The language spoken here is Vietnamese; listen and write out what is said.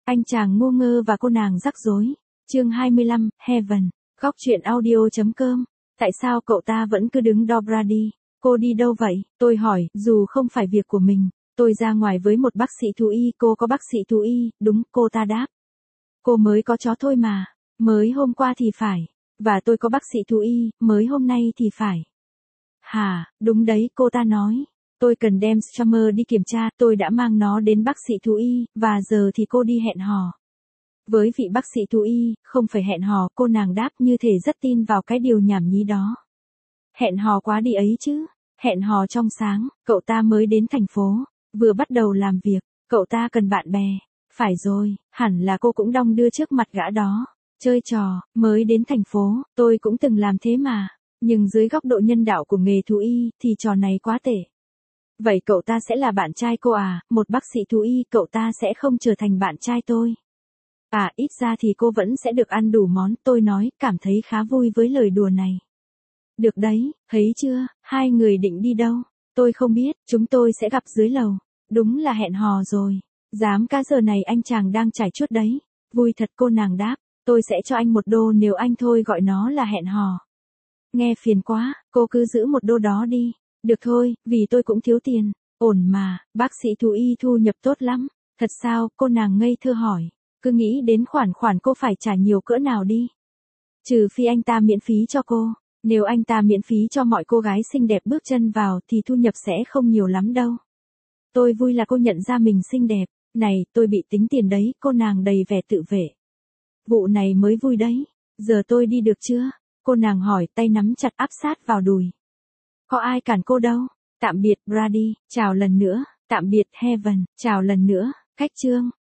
Anh chàng ngu ngơ và cô nàng rắc rối. Chương 25, Heaven. Góc truyện audio.com. Tại sao cậu ta vẫn cứ đứng đó Brady? Cô đi đâu vậy? Tôi hỏi, dù không phải việc của mình. Tôi ra ngoài với một bác sĩ thú y. Cô có bác sĩ thú y? Đúng, cô ta đáp. Cô mới có chó thôi mà. Mới hôm qua thì phải. Và tôi có bác sĩ thú y, mới hôm nay thì phải. Hả, đúng đấy, cô ta nói. Tôi cần đem Summer đi kiểm tra, tôi đã mang nó đến bác sĩ thú y, và giờ thì cô đi hẹn hò. Với vị bác sĩ thú y, không phải hẹn hò, cô nàng đáp như thể rất tin vào cái điều nhảm nhí đó. Hẹn hò quá đi ấy chứ. Hẹn hò trong sáng, cậu ta mới đến thành phố, vừa bắt đầu làm việc, cậu ta cần bạn bè. Phải rồi, hẳn là cô cũng đong đưa trước mặt gã đó. Chơi trò, mới đến thành phố, tôi cũng từng làm thế mà. Nhưng dưới góc độ nhân đạo của nghề thú y, thì trò này quá tệ. Vậy cậu ta sẽ là bạn trai cô à? Một bác sĩ thú y, cậu ta sẽ không trở thành bạn trai tôi. À, ít ra thì cô vẫn sẽ được ăn đủ món, tôi nói, cảm thấy khá vui với lời đùa này. Được đấy, thấy chưa, hai người định đi đâu? Tôi không biết, chúng tôi sẽ gặp dưới lầu. Đúng là hẹn hò rồi. Dám cá giờ này anh chàng đang trải chuốt đấy. Vui thật, cô nàng đáp. Tôi sẽ cho anh $1 nếu anh thôi gọi nó là hẹn hò. Nghe phiền quá, cô cứ giữ $1 đó đi. Được thôi, vì tôi cũng thiếu tiền. Ổn mà, bác sĩ thú y thu nhập tốt lắm. Thật sao, cô nàng ngây thơ hỏi. Cứ nghĩ đến khoản cô phải trả nhiều cỡ nào đi. Trừ phi anh ta miễn phí cho cô. Nếu anh ta miễn phí cho mọi cô gái xinh đẹp bước chân vào thì thu nhập sẽ không nhiều lắm đâu. Tôi vui là cô nhận ra mình xinh đẹp. Này, tôi bị tính tiền đấy, cô nàng đầy vẻ tự vệ. Vụ này mới vui đấy. Giờ tôi đi được chưa? Cô nàng hỏi, tay nắm chặt áp sát vào đùi. Có ai cản cô đâu. Tạm biệt Brady, chào lần nữa. Tạm biệt Heaven, chào lần nữa. Cách chương.